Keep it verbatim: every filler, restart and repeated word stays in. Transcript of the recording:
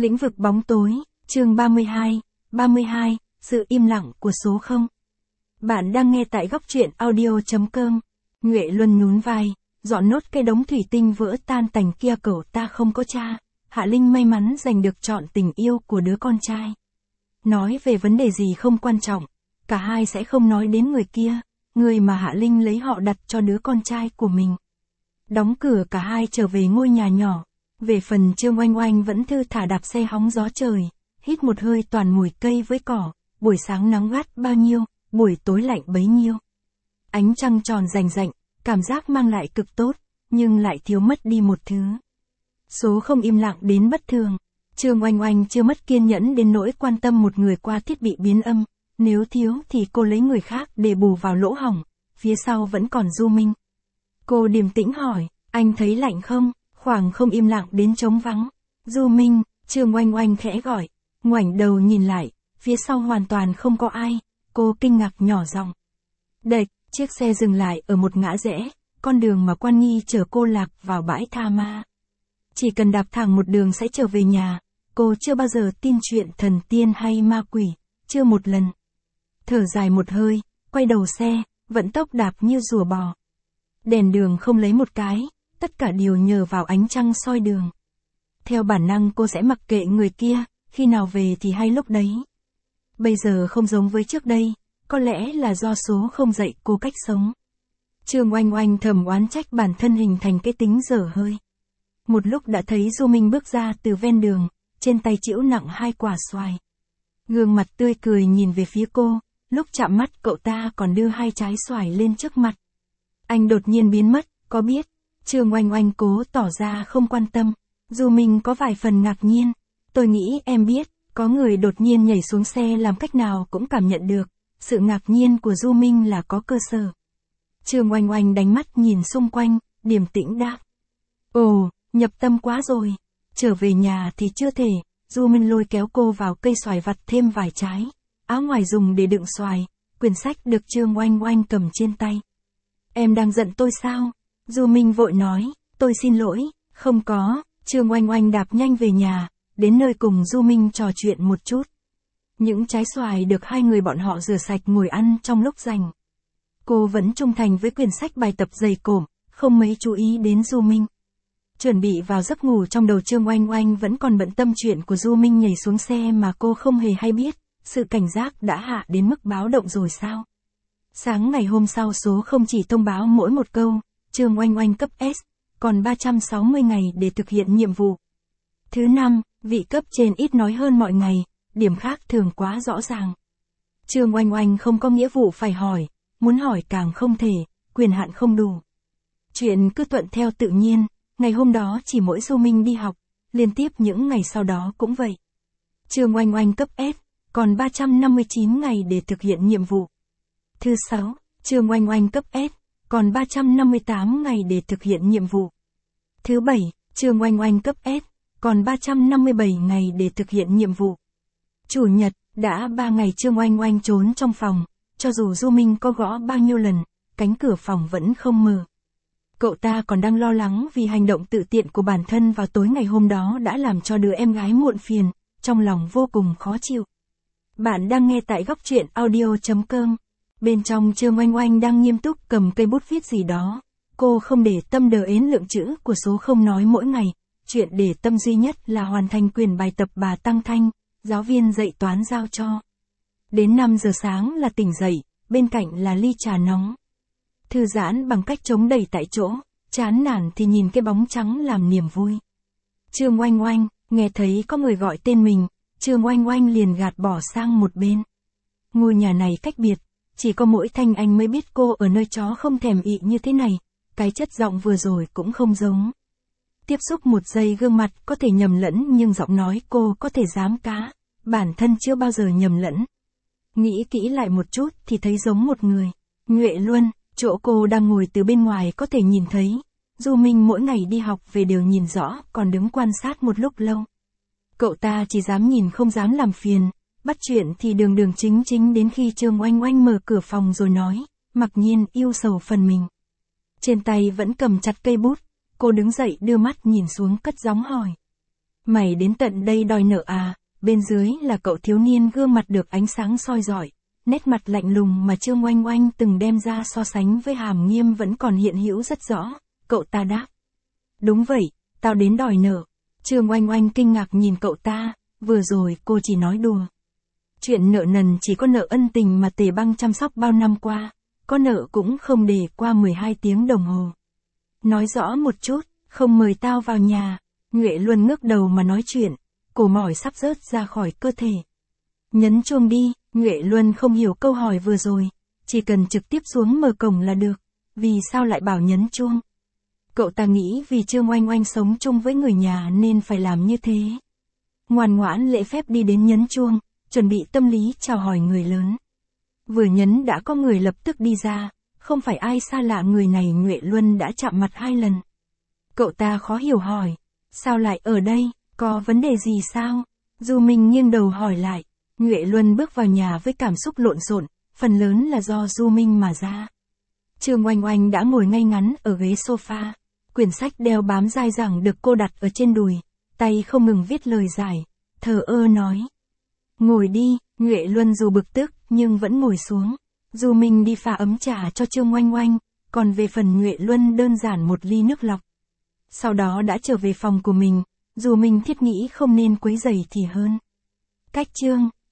Lĩnh vực bóng tối, chương ba mươi hai, ba mươi hai, sự im lặng của số không. Bạn đang nghe tại góc truyện audio chấm com. Nhuệ Luân nhún vai, dọn nốt cái đống thủy tinh vỡ tan tành kia. Cậu ta không có cha. Hạ Linh may mắn giành được trọn tình yêu của đứa con trai. Nói về vấn đề gì không quan trọng, cả hai sẽ không nói đến người kia, người mà Hạ Linh lấy họ đặt cho đứa con trai của mình. Đóng cửa cả hai trở về ngôi nhà nhỏ. Về phần Trương Oanh Oanh vẫn thư thả đạp xe hóng gió trời, hít một hơi toàn mùi cây với cỏ, buổi sáng nắng gắt bao nhiêu, buổi tối lạnh bấy nhiêu. Ánh trăng tròn rành rạnh, cảm giác mang lại cực tốt, nhưng lại thiếu mất đi một thứ. Số không im lặng đến bất thường. Trương Oanh Oanh chưa mất kiên nhẫn đến nỗi quan tâm một người qua thiết bị biến âm, nếu thiếu thì cô lấy người khác để bù vào lỗ hổng, phía sau vẫn còn Du Minh. Cô điềm tĩnh hỏi, anh thấy lạnh không? Khoảng không im lặng đến trống vắng. Du Minh, Trương Oanh Oanh khẽ gọi, ngoảnh đầu nhìn lại, phía sau hoàn toàn không có ai, cô kinh ngạc nhỏ giọng. Đệch, chiếc xe dừng lại ở một ngã rẽ, con đường mà Quan Nghi chở cô lạc vào bãi tha ma. Chỉ cần đạp thẳng một đường sẽ trở về nhà, cô chưa bao giờ tin chuyện thần tiên hay ma quỷ, chưa một lần. Thở dài một hơi, quay đầu xe, vận tốc đạp như rùa bò. Đèn đường không lấy một cái, tất cả đều nhờ vào ánh trăng soi đường. Theo bản năng cô sẽ mặc kệ người kia, khi nào về thì hay lúc đấy. Bây giờ không giống với trước đây, có lẽ là do số không dạy cô cách sống. Trương Oanh Oanh thầm oán trách bản thân hình thành cái tính dở hơi. Một lúc đã thấy Du Minh bước ra từ ven đường, trên tay trĩu nặng hai quả xoài. Gương mặt tươi cười nhìn về phía cô, lúc chạm mắt cậu ta còn đưa hai trái xoài lên trước mặt. Anh đột nhiên biến mất, có biết? Trương Oanh Oanh cố tỏ ra không quan tâm. Du Minh có vài phần ngạc nhiên. Tôi nghĩ em biết, có người đột nhiên nhảy xuống xe làm cách nào cũng cảm nhận được. Sự ngạc nhiên của Du Minh là có cơ sở. Trương Oanh Oanh đánh mắt nhìn xung quanh, điềm tĩnh đáp. Ồ, nhập tâm quá rồi. Trở về nhà thì chưa thể. Du Minh lôi kéo cô vào cây xoài vặt thêm vài trái. Áo ngoài dùng để đựng xoài, quyển sách được Trương Oanh Oanh cầm trên tay. Em đang giận tôi sao? Du Minh vội nói, tôi xin lỗi, không có. Trương Oanh Oanh đạp nhanh về nhà, đến nơi cùng Du Minh trò chuyện một chút. Những trái xoài được hai người bọn họ rửa sạch ngồi ăn trong lúc rảnh. Cô vẫn trung thành với quyển sách bài tập dày cộm, không mấy chú ý đến Du Minh. Chuẩn bị vào giấc ngủ trong đầu Trương Oanh Oanh vẫn còn bận tâm chuyện của Du Minh nhảy xuống xe mà cô không hề hay biết, sự cảnh giác đã hạ đến mức báo động rồi sao? Sáng ngày hôm sau số không chỉ thông báo mỗi một câu, Trương Oanh Oanh cấp S, còn ba trăm sáu mươi ngày để thực hiện nhiệm vụ. Thứ năm, vị cấp trên ít nói hơn mọi ngày, điểm khác thường quá rõ ràng. Trương Oanh Oanh không có nghĩa vụ phải hỏi, muốn hỏi càng không thể, quyền hạn không đủ. Chuyện cứ thuận theo tự nhiên, ngày hôm đó chỉ mỗi Du Minh đi học, liên tiếp những ngày sau đó cũng vậy. Trương Oanh Oanh cấp S, còn ba trăm năm mươi chín ngày để thực hiện nhiệm vụ. Thứ sáu, Trương Oanh Oanh cấp S, còn ba trăm năm mươi tám ngày để thực hiện nhiệm vụ. Thứ bảy, Trương Oanh Oanh cấp S, còn ba trăm năm mươi bảy ngày để thực hiện nhiệm vụ. Chủ nhật, đã ba ngày Trương Oanh Oanh trốn trong phòng, cho dù Du Minh có gõ bao nhiêu lần, cánh cửa phòng vẫn không mở. Cậu ta còn đang lo lắng vì hành động tự tiện của bản thân vào tối ngày hôm đó đã làm cho đứa em gái muộn phiền, trong lòng vô cùng khó chịu. Bạn đang nghe tại góc truyện audio chấm com. Bên trong Trương Oanh Oanh đang nghiêm túc cầm cây bút viết gì đó. Cô không để tâm đờ ến lượng chữ của số không nói mỗi ngày. Chuyện để tâm duy nhất là hoàn thành quyển bài tập bà Tăng Thanh, giáo viên dạy toán giao cho. Đến năm giờ sáng là tỉnh dậy, bên cạnh là ly trà nóng. Thư giãn bằng cách chống đẩy tại chỗ, chán nản thì nhìn cái bóng trắng làm niềm vui. Trương Oanh Oanh, nghe thấy có người gọi tên mình, Trương Oanh Oanh liền gạt bỏ sang một bên. Ngôi nhà này cách biệt, chỉ có mỗi Thanh Anh mới biết cô ở nơi chó không thèm ị như thế này, cái chất giọng vừa rồi cũng không giống. Tiếp xúc một giây gương mặt có thể nhầm lẫn nhưng giọng nói cô có thể dám cá, bản thân chưa bao giờ nhầm lẫn. Nghĩ kỹ lại một chút thì thấy giống một người. Nhuệ Luân, chỗ cô đang ngồi từ bên ngoài có thể nhìn thấy. Du Minh mỗi ngày đi học về đều nhìn rõ, còn đứng quan sát một lúc lâu. Cậu ta chỉ dám nhìn không dám làm phiền, bắt chuyện thì đường đường chính chính đến khi Trương Oanh Oanh mở cửa phòng rồi nói, mặc nhiên yêu sầu phần mình. Trên tay vẫn cầm chặt cây bút, cô đứng dậy đưa mắt nhìn xuống cất giọng hỏi. Mày đến tận đây đòi nợ à? Bên dưới là cậu thiếu niên gương mặt được ánh sáng soi rọi, nét mặt lạnh lùng mà Trương Oanh Oanh từng đem ra so sánh với Hàm Nghiêm vẫn còn hiện hữu rất rõ. Cậu ta đáp. Đúng vậy, tao đến đòi nợ. Trương Oanh Oanh kinh ngạc nhìn cậu ta, vừa rồi cô chỉ nói đùa. Chuyện nợ nần chỉ có nợ ân tình mà Tề Băng chăm sóc bao năm qua, có nợ cũng không để qua mười hai tiếng đồng hồ. Nói rõ một chút, không mời tao vào nhà. Nhuệ Luân ngước đầu mà nói chuyện, cổ mỏi sắp rớt ra khỏi cơ thể. Nhấn chuông đi, Nhuệ Luân không hiểu câu hỏi vừa rồi, chỉ cần trực tiếp xuống mở cổng là được, vì sao lại bảo nhấn chuông? Cậu ta nghĩ vì Trương Oanh Oanh sống chung với người nhà nên phải làm như thế. Ngoan ngoãn lễ phép đi đến nhấn chuông, chuẩn bị tâm lý chào hỏi người lớn. Vừa nhấn đã có người lập tức đi ra, không phải ai xa lạ, người này Nhuệ Luân đã chạm mặt hai lần. Cậu ta khó hiểu hỏi, sao lại ở đây, có vấn đề gì sao? Du Minh nghiêng đầu hỏi lại. Nhuệ Luân bước vào nhà với cảm xúc lộn xộn, phần lớn là do Du Minh mà ra. Trương Oanh Oanh đã ngồi ngay ngắn ở ghế sofa, quyển sách đeo bám dai dẳng được cô đặt ở trên đùi, tay không ngừng viết lời giải, thờ ơ nói. Ngồi đi, Nhuệ Luân dù bực tức nhưng vẫn ngồi xuống. Du Minh đi pha ấm trà cho Trương Oanh Oanh, còn về phần Nhuệ Luân đơn giản một ly nước lọc. Sau đó đã trở về phòng của mình, dù mình thiết nghĩ không nên quấy rầy thì hơn. Cách chương